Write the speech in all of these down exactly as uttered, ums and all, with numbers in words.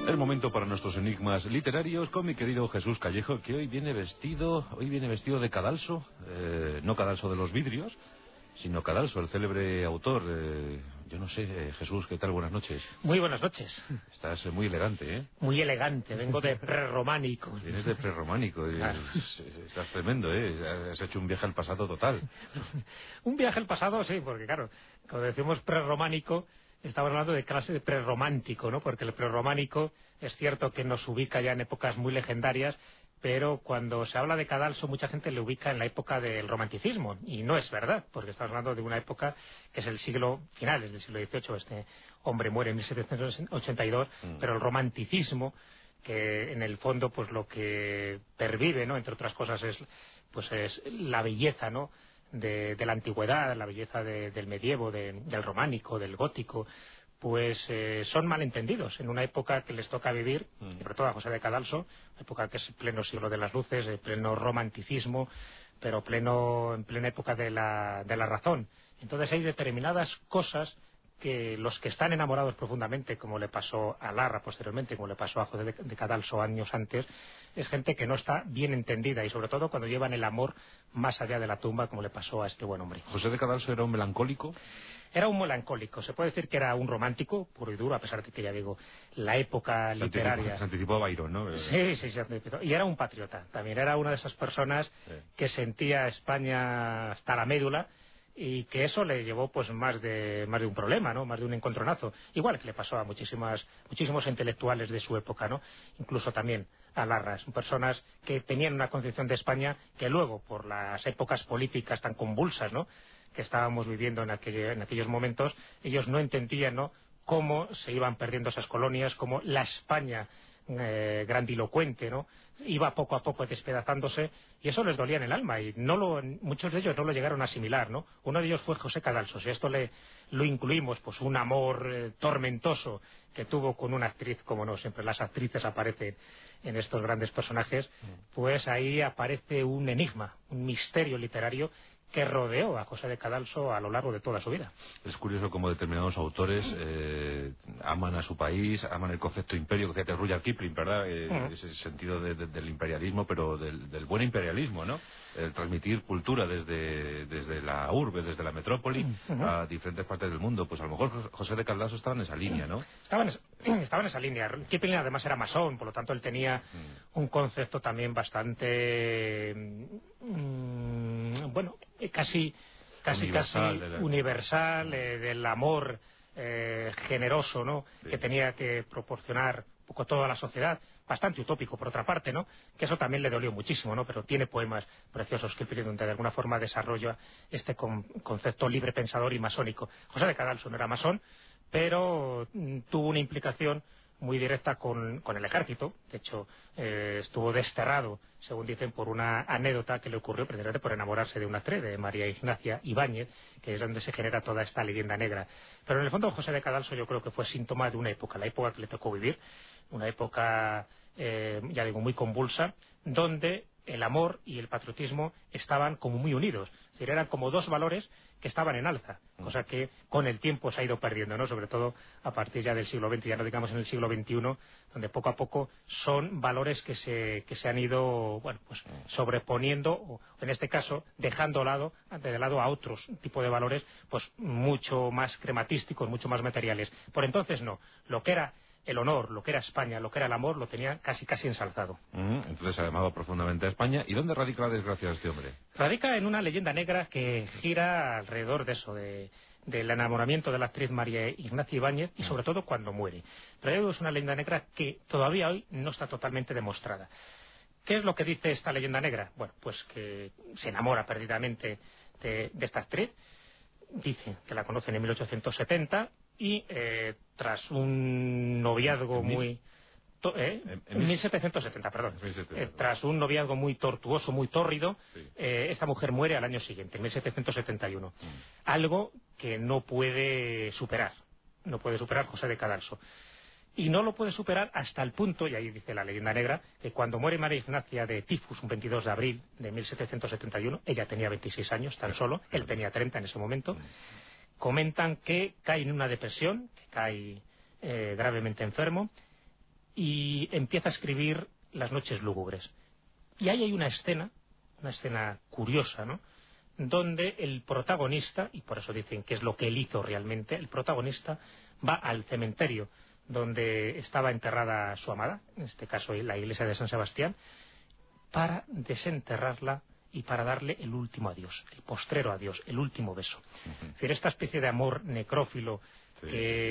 El momento para nuestros enigmas literarios con mi querido Jesús Callejo, que hoy viene vestido, hoy viene vestido de Cadalso, eh, no Cadalso de los vidrios, sino Cadalso, el célebre autor. Eh, yo no sé, eh, Jesús, ¿qué tal? Buenas noches. Muy buenas noches. Estás eh, muy elegante, ¿eh? Muy elegante, vengo de prerrománico. Vienes de prerrománico, y Claro. es- es- estás tremendo, ¿eh? Has hecho un viaje al pasado total. Un viaje al pasado, sí, porque claro, cuando decimos prerrománico, estamos hablando de clase de prerromántico, ¿no? Porque el prerrománico es cierto que nos ubica ya en épocas muy legendarias, pero cuando se habla de Cadalso mucha gente le ubica en la época del romanticismo, y no es verdad, porque estamos hablando de una época que es el siglo, finales del siglo dieciocho, este hombre muere en mil setecientos ochenta y dos, Mm. pero el romanticismo, que en el fondo pues lo que pervive, ¿no?, entre otras cosas, es pues es la belleza, ¿no?, de, de la antigüedad, la belleza de- del medievo, de- del románico, del gótico, pues eh, son malentendidos en una época que les toca vivir, Mm. sobre todo a José de Cadalso, época que es pleno siglo de las luces, eh, pleno romanticismo, pero pleno en plena época de la, de la razón. Entonces hay determinadas cosas que los que están enamorados profundamente, como le pasó a Larra posteriormente, como le pasó a José de, de Cadalso años antes, es gente que no está bien entendida, y sobre todo cuando llevan el amor más allá de la tumba, como le pasó a este buen hombre. José de Cadalso era un melancólico. Era un melancólico, se puede decir que era un romántico puro y duro, a pesar de que, ya digo, la época Se literaria... anticipó, se anticipó a Byron, ¿no? Eh, Sí, sí, se anticipó. Y era un patriota, también era una de esas personas Sí. que sentía a España hasta la médula, y que eso le llevó pues más de más de un problema, ¿no?, más de un encontronazo, igual que le pasó a muchísimas muchísimos intelectuales de su época, ¿no?, incluso también a Larra. Son personas que tenían una concepción de España que luego, por las épocas políticas tan convulsas, ¿no?, que estábamos viviendo en, aquel, en aquellos momentos, ellos no entendían, ¿no?, cómo se iban perdiendo esas colonias, cómo la España eh, grandilocuente, ¿no?, iba poco a poco despedazándose, y eso les dolía en el alma, y no lo, muchos de ellos no lo llegaron a asimilar, ¿no? Uno de ellos fue José Cadalso. Si a esto le lo incluimos, pues un amor eh, tormentoso que tuvo con una actriz, como no, siempre las actrices aparecen en estos grandes personajes, pues ahí aparece un enigma, un misterio literario que rodeó a José de Cadalso a lo largo de toda su vida. Es curioso cómo determinados autores eh, aman a su país, aman el concepto imperio, que fíjate, Rudyard Kipling, ¿verdad? Eh, Uh-huh. Ese sentido de- de- del imperialismo, pero del, del buen imperialismo, ¿no? El transmitir cultura desde, desde la urbe, desde la metrópoli, Uh-huh. a diferentes partes del mundo. Pues a lo mejor Jos- José de Cadalso estaba en esa línea, ¿no? Estaba en, es- estaba en esa línea. Kipling además era masón, por lo tanto él tenía un concepto también bastante, mm, bueno, eh, casi casi Universal, casi de la- universal, eh, del amor eh, generoso, ¿no?, Sí. que tenía que proporcionar un poco toda la sociedad, bastante utópico por otra parte, ¿no?, que eso también le dolió muchísimo, ¿no?, pero tiene poemas preciosos Kipling donde de alguna forma desarrolla este con- concepto libre pensador y masónico. José de Cadalso no era masón, pero mm, tuvo una implicación muy directa con, con el ejército. De hecho, eh, estuvo desterrado, según dicen, por una anécdota que le ocurrió precisamente por enamorarse de una actriz, de María Ignacia Ibáñez, que es donde se genera toda esta leyenda negra. Pero en el fondo José de Cadalso yo creo que fue síntoma de una época, la época que le tocó vivir, una época, eh, ya digo, muy convulsa, donde el amor y el patriotismo estaban como muy unidos. Es decir, eran como dos valores que estaban en alza, cosa que con el tiempo se ha ido perdiendo, ¿no?, sobre todo a partir ya del siglo veinte, ya no digamos en el siglo veintiuno, donde poco a poco son valores que se, que se han ido, bueno, pues sobreponiendo, o en este caso dejando lado, de lado a otros tipos de valores, pues mucho más crematísticos, mucho más materiales. Por entonces no, lo que era el honor, lo que era España, lo que era el amor, lo tenía casi casi ensalzado. Mm, Entonces ha amado profundamente a España. ¿Y dónde radica la desgracia de este hombre? Radica en una leyenda negra que gira alrededor de eso, de, del enamoramiento de la actriz María Ignacia Ibáñez, y sobre todo cuando muere. Pero ya digo, es una leyenda negra que todavía hoy no está totalmente demostrada. ¿Qué es lo que dice esta leyenda negra? Bueno, pues que se enamora perdidamente de, de esta actriz. Dice que la conocen en mil ochocientos setenta y eh, tras un noviazgo ¿En mil? muy... to- ¿eh? En- en En mil- mil setecientos setenta, perdón. mil setecientos. Eh, tras un noviazgo muy tortuoso, muy tórrido, Sí. eh, esta mujer muere al año siguiente, en mil setecientos setenta y uno. Mm. Algo que no puede superar, no puede superar José de Cadalso. Y no lo puede superar hasta el punto, y ahí dice la leyenda negra, que cuando muere María Ignacia de tifus, un veintidós de abril de mil setecientos setenta y uno, ella tenía veintiséis años tan solo, él tenía treinta en ese momento, comentan que cae en una depresión, que cae eh, gravemente enfermo, y empieza a escribir Las noches lúgubres. Y ahí hay una escena, una escena curiosa, ¿no?, donde el protagonista, y por eso dicen que es lo que él hizo realmente, el protagonista va al cementerio donde estaba enterrada su amada, en este caso la iglesia de San Sebastián, para desenterrarla y para darle el último adiós, el postrero adiós, el último beso. Uh-huh. Es decir, esta especie de amor necrófilo, sí,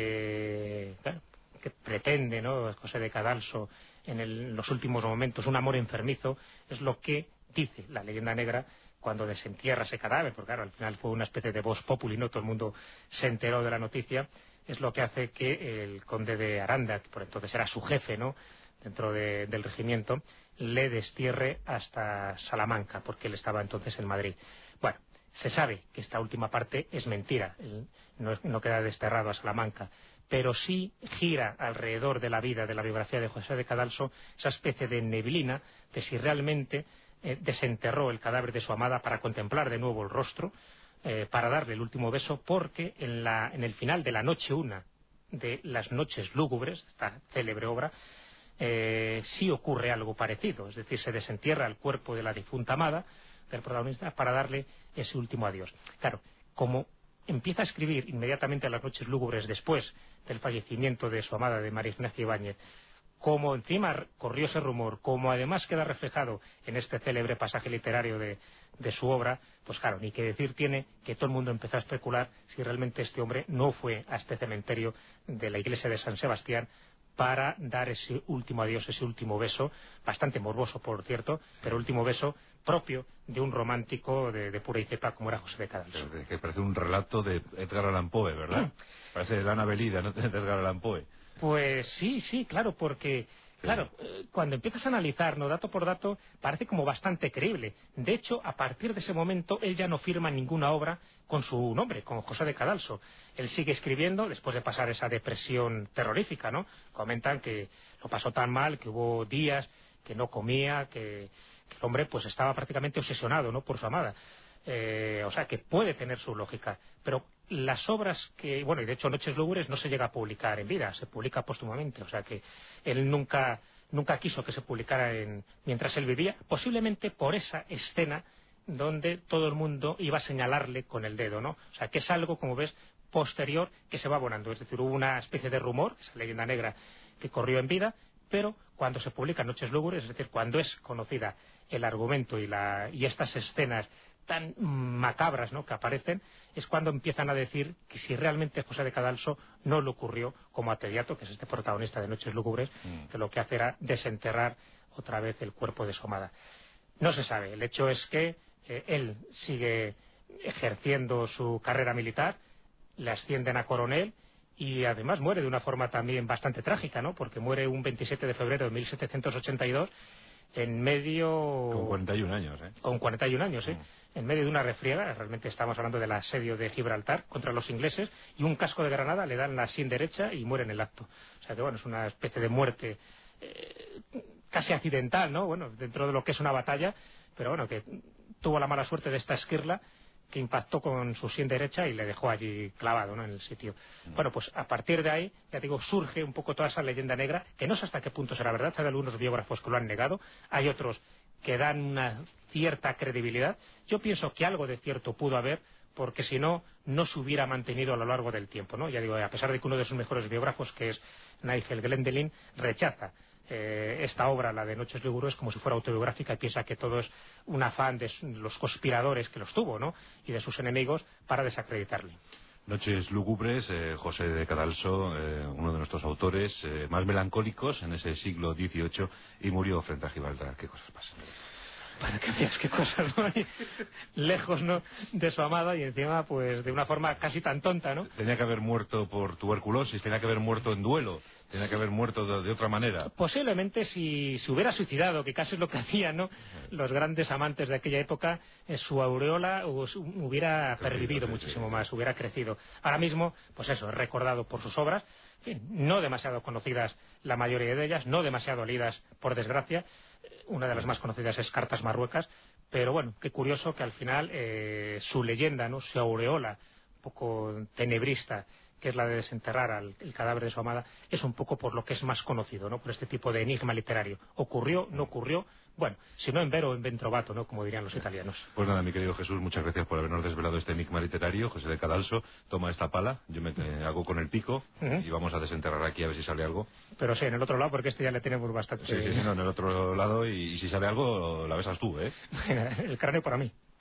que, claro, que pretende, ¿no?, José de Cadalso en, el, en los últimos momentos, un amor enfermizo, es lo que dice la leyenda negra cuando desentierra ese cadáver, porque claro, al final fue una especie de vox populi, ¿no?, todo el mundo se enteró de la noticia. Es lo que hace que el conde de Aranda, que por entonces era su jefe, ¿no?, dentro de, del regimiento, le destierre hasta Salamanca, porque él estaba entonces en Madrid. Bueno, se sabe que esta última parte es mentira, él no, no queda desterrado a Salamanca, pero sí gira alrededor de la vida, de la biografía de José de Cadalso, esa especie de neblina de si realmente eh, desenterró el cadáver de su amada para contemplar de nuevo el rostro, eh, para darle el último beso, porque en, la, en el final de la noche una de Las noches lúgubres, esta célebre obra, Eh, sí ocurre algo parecido, es decir, se desentierra el cuerpo de la difunta amada del protagonista para darle ese último adiós. Claro, como empieza a escribir inmediatamente a Las noches lúgubres después del fallecimiento de su amada, de María Ignacia Ibáñez, como encima corrió ese rumor, como además queda reflejado en este célebre pasaje literario de, de su obra, pues claro, ni que decir tiene que todo el mundo empezó a especular si realmente este hombre no fue a este cementerio de la iglesia de San Sebastián para dar ese último adiós, ese último beso, bastante morboso por cierto, pero último beso propio de un romántico de, de pura y cepa como era José de Cadalso. Que parece un relato de Edgar Allan Poe, ¿verdad? Parece de Ana Belida, ¿no?, de Edgar Allan Poe. Pues sí, sí, claro, porque claro, eh, cuando empiezas a analizar, ¿no?, dato por dato, parece como bastante creíble. De hecho, a partir de ese momento, él ya no firma ninguna obra con su nombre, con José de Cadalso. Él sigue escribiendo después de pasar esa depresión terrorífica, ¿no? Comentan que lo pasó tan mal, que hubo días que no comía, que, que el hombre pues estaba prácticamente obsesionado, ¿no?, por su amada. Eh, o sea, que puede tener su lógica. Pero las obras que, bueno, y de hecho Noches lúgubres no se llega a publicar en vida, se publica póstumamente. O sea que él nunca, nunca quiso que se publicara en, mientras él vivía, posiblemente por esa escena donde todo el mundo iba a señalarle con el dedo, ¿no? O sea, que es algo, como ves, posterior que se va abonando. Es decir, hubo una especie de rumor, esa leyenda negra que corrió en vida, pero cuando se publica Noches lúgubres, es decir, cuando es conocida el argumento y, la, y estas escenas tan macabras, ¿no?, que aparecen, es cuando empiezan a decir que si realmente José de Cadalso no le ocurrió como a Tediato, que es este protagonista de Noches lúgubres, mm. que lo que hace era desenterrar otra vez el cuerpo de su amada. No se sabe. El hecho es que eh, él sigue ejerciendo su carrera militar, le ascienden a coronel y además muere de una forma también bastante trágica, ¿no?, porque muere un veintisiete de febrero de mil setecientos ochenta y dos en medio... Con cuarenta y un años, ¿eh? Con cuarenta y un años, ¿eh? Mm. En medio de una refriega, realmente estamos hablando del asedio de Gibraltar contra los ingleses, y un casco de granada le dan la sien derecha y muere en el acto. O sea que, bueno, es una especie de muerte eh, casi accidental, ¿no?, bueno, dentro de lo que es una batalla, pero bueno, que tuvo la mala suerte de esta esquirla que impactó con su sien derecha y le dejó allí clavado, ¿no?, en el sitio. Mm. Bueno, pues a partir de ahí, ya digo, surge un poco toda esa leyenda negra, que no sé hasta qué punto será verdad. Hay algunos biógrafos que lo han negado, hay otros que dan una cierta credibilidad. Yo pienso que algo de cierto pudo haber, porque si no, no se hubiera mantenido a lo largo del tiempo, ¿no? Ya digo, a pesar de que uno de sus mejores biógrafos, que es Nigel Glendelin, rechaza Eh, esta obra, la de Noches lúgubres, como si fuera autobiográfica, y piensa que todo es un afán de los conspiradores que los tuvo, ¿no?, y de sus enemigos para desacreditarle. Noches lúgubres, eh, José de Cadalso, eh, uno de nuestros autores eh, más melancólicos en ese siglo dieciocho, y murió frente a Gibraltar. ¿Qué cosas pasan? Para que veas qué cosas, ¿no? Lejos, ¿no?, de su amada, y encima pues de una forma casi tan tonta, ¿no? Tenía que haber muerto por tuberculosis, tenía que haber muerto en duelo, tenía que haber muerto de, de otra manera. Posiblemente si se hubiera suicidado, que casi es lo que hacían, ¿no?, los grandes amantes de aquella época, eh, su aureola hubiera pervivido muchísimo más, hubiera crecido. Ahora mismo, pues eso, es recordado por sus obras, en fin, no demasiado conocidas la mayoría de ellas, no demasiado leídas, por desgracia. Una de las más conocidas es Cartas Marruecas, pero bueno, qué curioso que al final eh, su leyenda, ¿no?, su aureola un poco tenebrista que es la de desenterrar al, el cadáver de su amada, es un poco por lo que es más conocido, ¿no? Por este tipo de enigma literario. ¿Ocurrió? ¿No ocurrió? Bueno, si no en vero, en ventrovato, ¿no? Como dirían los italianos. Pues nada, mi querido Jesús, muchas gracias por habernos desvelado este enigma literario. José de Cadalso, toma esta pala, yo me eh, hago con el pico uh-huh. y vamos a desenterrar aquí a ver si sale algo. Pero sí, en el otro lado, porque este ya le tenemos bastante... Sí, sí, sí, no, en el otro lado, y, y si sale algo, la besas tú, ¿eh? El cráneo para mí.